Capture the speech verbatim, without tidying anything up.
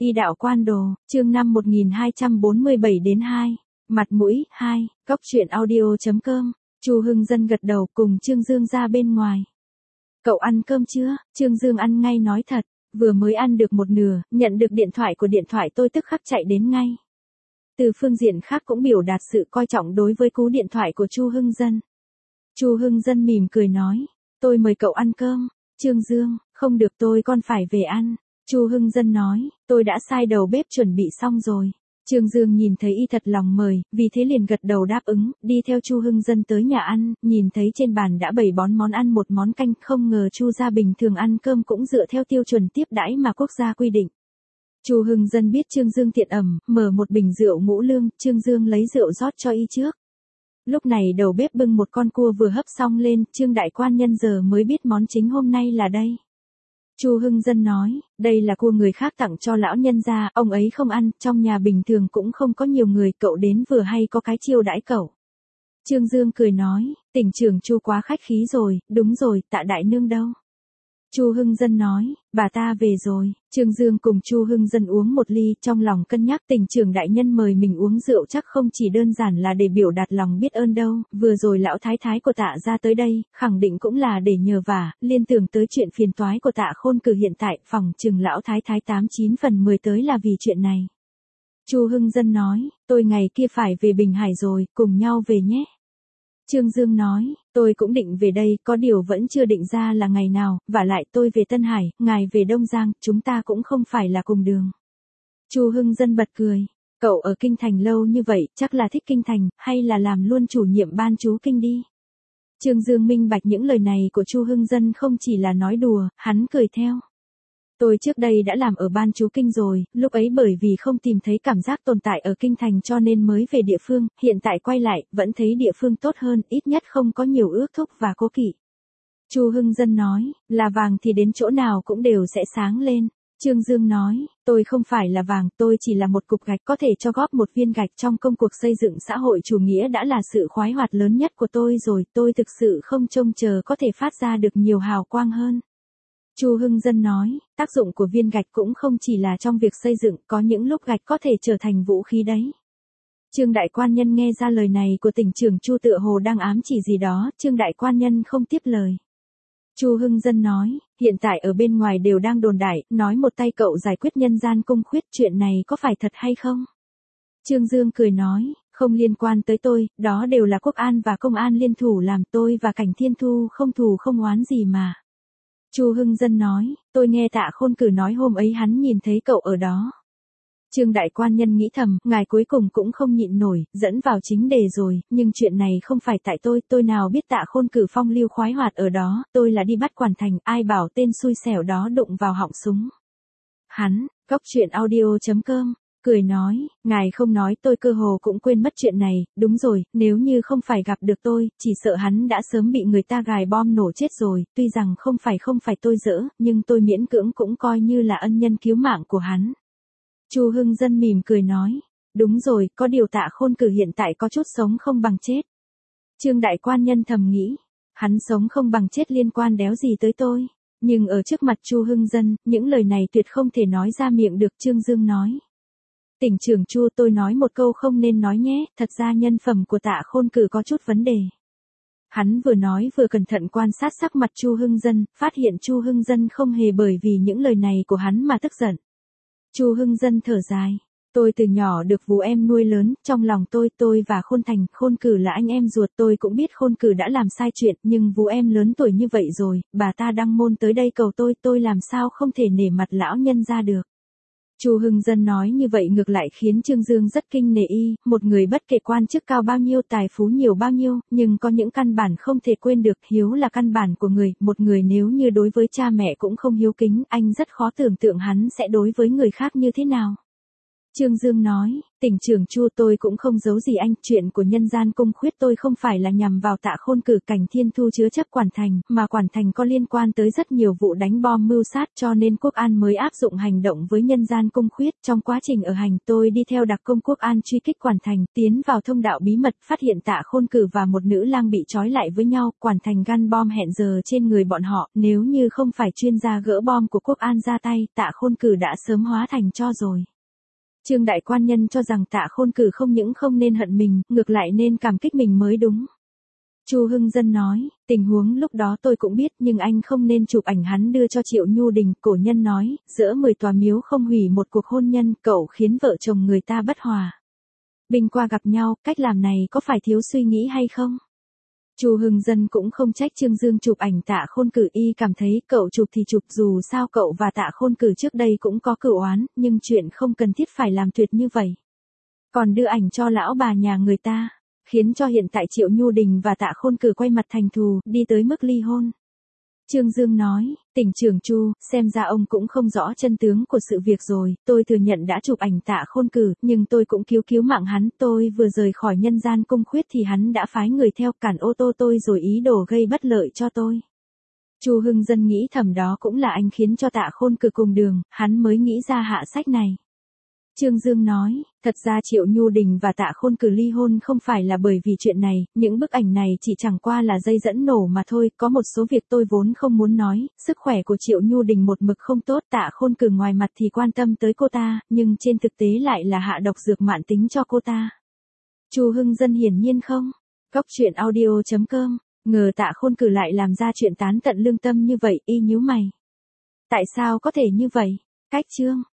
Y đạo quan đồ, chương năm một nghìn hai trăm bốn mươi bảy đến hai. Mặt mũi, hai, Cóc truyện audio.com. Chu Hưng Dân gật đầu cùng Trương Dương ra bên ngoài. Cậu ăn cơm chưa? Trương Dương ăn ngay nói thật, vừa mới ăn được một nửa, nhận được điện thoại của điện thoại tôi tức khắc chạy đến ngay. Từ phương diện khác cũng biểu đạt sự coi trọng đối với cú điện thoại của Chu Hưng Dân. Chu Hưng Dân mỉm cười nói, tôi mời cậu ăn cơm. Trương Dương, không được tôi còn phải về ăn. Chu Hưng Dân nói, tôi đã sai đầu bếp chuẩn bị xong rồi. Trương Dương nhìn thấy y thật lòng mời, vì thế liền gật đầu đáp ứng, đi theo Chu Hưng Dân tới nhà ăn, nhìn thấy trên bàn đã bày bón món ăn một món canh, không ngờ Chu gia bình thường ăn cơm cũng dựa theo tiêu chuẩn tiếp đãi mà quốc gia quy định. Chu Hưng Dân biết Trương Dương tiện ẩm, mở một bình rượu ngũ lương, Trương Dương lấy rượu rót cho y trước. Lúc này đầu bếp bưng một con cua vừa hấp xong lên, Trương đại quan nhân giờ mới biết món chính hôm nay là đây. Chu Hưng Dân nói, đây là cua người khác tặng cho lão nhân gia, ông ấy không ăn, trong nhà bình thường cũng không có nhiều người, cậu đến vừa hay có cái chiêu đãi cậu. Trương Dương cười nói, tỉnh trưởng Chu quá khách khí rồi, đúng rồi, Tạ đại nương đâu? Chu Hưng Dân nói, bà ta về rồi. Trương Dương cùng Chu Hưng Dân uống một ly, trong lòng cân nhắc tỉnh trưởng đại nhân mời mình uống rượu chắc không chỉ đơn giản là để biểu đạt lòng biết ơn đâu, vừa rồi lão thái thái của Tạ ra tới đây, khẳng định cũng là để nhờ vả, liên tưởng tới chuyện phiền toái của Tạ Khôn Cử hiện tại, phòng chừng lão thái thái tám chín phần mười tới là vì chuyện này. Chu Hưng Dân nói, tôi ngày kia phải về Bình Hải rồi, cùng nhau về nhé. Trương Dương nói, tôi cũng định về đây, có điều vẫn chưa định ra là ngày nào, vả lại tôi về Tân Hải, ngài về Đông Giang, chúng ta cũng không phải là cùng đường. Chu Hưng Dân bật cười, cậu ở Kinh Thành lâu như vậy, chắc là thích Kinh Thành, hay là làm luôn chủ nhiệm ban chú Kinh đi. Trương Dương minh bạch những lời này của Chu Hưng Dân không chỉ là nói đùa, hắn cười theo. Tôi trước đây đã làm ở ban chú Kinh rồi, lúc ấy bởi vì không tìm thấy cảm giác tồn tại ở Kinh Thành cho nên mới về địa phương, hiện tại quay lại, vẫn thấy địa phương tốt hơn, ít nhất không có nhiều ước thúc và cố kỵ. Chu Hưng Dân nói, là vàng thì đến chỗ nào cũng đều sẽ sáng lên. Trương Dương nói, tôi không phải là vàng, tôi chỉ là một cục gạch có thể cho góp một viên gạch trong công cuộc xây dựng xã hội chủ nghĩa đã là sự khoái hoạt lớn nhất của tôi rồi, tôi thực sự không trông chờ có thể phát ra được nhiều hào quang hơn. Chu Hưng Dân nói, tác dụng của viên gạch cũng không chỉ là trong việc xây dựng, có những lúc gạch có thể trở thành vũ khí đấy. Trương đại quan nhân nghe ra lời này của tỉnh trưởng Chu tựa hồ đang ám chỉ gì đó, Trương đại quan nhân không tiếp lời. Chu Hưng Dân nói, hiện tại ở bên ngoài đều đang đồn đại, nói một tay cậu giải quyết nhân gian cung khuyết, chuyện này có phải thật hay không? Trương Dương cười nói, không liên quan tới tôi, đó đều là quốc an và công an liên thủ làm, tôi và Cảnh Thiên Thu không thù không oán gì mà. Chu Hưng Dân nói, tôi nghe Tạ Khôn Cử nói hôm ấy hắn nhìn thấy cậu ở đó. Trương đại quan nhân nghĩ thầm, ngài cuối cùng cũng không nhịn nổi, dẫn vào chính đề rồi, nhưng chuyện này không phải tại tôi, tôi nào biết Tạ Khôn Cử phong lưu khoái hoạt ở đó, tôi là đi bắt quản thành, ai bảo tên xui xẻo đó đụng vào họng súng. Hắn, Cóc truyện audio.com, cười nói, ngài không nói tôi cơ hồ cũng quên mất chuyện này, đúng rồi, nếu như không phải gặp được tôi, chỉ sợ hắn đã sớm bị người ta gài bom nổ chết rồi, tuy rằng không phải không phải tôi dỡ, nhưng tôi miễn cưỡng cũng coi như là ân nhân cứu mạng của hắn. Chu Hưng Dân mỉm cười nói, đúng rồi, có điều Tạ Khôn Cử hiện tại có chút sống không bằng chết. Trương đại quan nhân thầm nghĩ, hắn sống không bằng chết liên quan đéo gì tới tôi, nhưng ở trước mặt Chu Hưng Dân, những lời này tuyệt không thể nói ra miệng được. Trương Dương nói. Tỉnh trưởng Chu, tôi nói một câu không nên nói nhé, thật ra nhân phẩm của Tạ Khôn Cử có chút vấn đề. Hắn vừa nói vừa cẩn thận quan sát sắc mặt Chu Hưng Dân, phát hiện Chu Hưng Dân không hề bởi vì những lời này của hắn mà tức giận. Chu Hưng Dân thở dài, tôi từ nhỏ được vú em nuôi lớn, trong lòng tôi, tôi và Khôn Thành, Khôn Cử là anh em ruột, tôi cũng biết Khôn Cử đã làm sai chuyện, nhưng vú em lớn tuổi như vậy rồi, bà ta đăng môn tới đây cầu tôi, tôi làm sao không thể nể mặt lão nhân ra được. Chu Hưng Dân nói như vậy ngược lại khiến Trương Dương rất kinh nể y, một người bất kể quan chức cao bao nhiêu tài phú nhiều bao nhiêu, nhưng có những căn bản không thể quên được, hiếu là căn bản của người, một người nếu như đối với cha mẹ cũng không hiếu kính, anh rất khó tưởng tượng hắn sẽ đối với người khác như thế nào. Trương Dương nói, tỉnh trưởng Chu, tôi cũng không giấu gì anh, chuyện của nhân gian cung khuyết tôi không phải là nhằm vào Tạ Khôn Cử, Cảnh Thiên Thu chứa chấp Quản Thành, mà Quản Thành có liên quan tới rất nhiều vụ đánh bom mưu sát, cho nên Quốc An mới áp dụng hành động với nhân gian cung khuyết. Trong quá trình ở hành, tôi đi theo đặc công Quốc An truy kích Quản Thành, tiến vào thông đạo bí mật, phát hiện Tạ Khôn Cử và một nữ lang bị trói lại với nhau, Quản Thành gắn bom hẹn giờ trên người bọn họ, nếu như không phải chuyên gia gỡ bom của Quốc An ra tay, Tạ Khôn Cử đã sớm hóa thành tro rồi. Trương đại quan nhân cho rằng Tạ Khôn Cử không những không nên hận mình, ngược lại nên cảm kích mình mới đúng. Chu Hưng Dân nói, tình huống lúc đó tôi cũng biết, nhưng anh không nên chụp ảnh hắn đưa cho Triệu Nhu Đình. Cổ nhân nói, giữa mười tòa miếu không hủy một cuộc hôn nhân, cậu khiến vợ chồng người ta bất hòa. Bình qua gặp nhau, cách làm này có phải thiếu suy nghĩ hay không? Chu Hưng Dân cũng không trách Trương Dương chụp ảnh Tạ Khôn Cử, y cảm thấy cậu chụp thì chụp, dù sao cậu và Tạ Khôn Cử trước đây cũng có cửu oán, nhưng chuyện không cần thiết phải làm tuyệt như vậy. Còn đưa ảnh cho lão bà nhà người ta, khiến cho hiện tại Triệu Nhu Đình và Tạ Khôn Cử quay mặt thành thù, đi tới mức ly hôn. Trương Dương nói, tỉnh trưởng Chu, xem ra ông cũng không rõ chân tướng của sự việc rồi, tôi thừa nhận đã chụp ảnh Tạ Khôn Cử, nhưng tôi cũng cứu cứu mạng hắn, tôi vừa rời khỏi nhân gian cung khuyết thì hắn đã phái người theo cản ô tô tôi rồi ý đồ gây bất lợi cho tôi. Chu Hưng Dân nghĩ thầm đó cũng là anh khiến cho Tạ Khôn Cử cùng đường, hắn mới nghĩ ra hạ sách này. Trương Dương nói, thật ra Triệu Nhu Đình và Tạ Khôn Cử ly hôn không phải là bởi vì chuyện này, những bức ảnh này chỉ chẳng qua là dây dẫn nổ mà thôi, có một số việc tôi vốn không muốn nói, sức khỏe của Triệu Nhu Đình một mực không tốt, Tạ Khôn Cử ngoài mặt thì quan tâm tới cô ta, nhưng trên thực tế lại là hạ độc dược mãn tính cho cô ta. Chu Hưng Dân hiển nhiên không. Góc truyện audio chấm com, ngờ Tạ Khôn Cử lại làm ra chuyện tán tận lương tâm như vậy, y nhíu mày. Tại sao có thể như vậy? Cách chương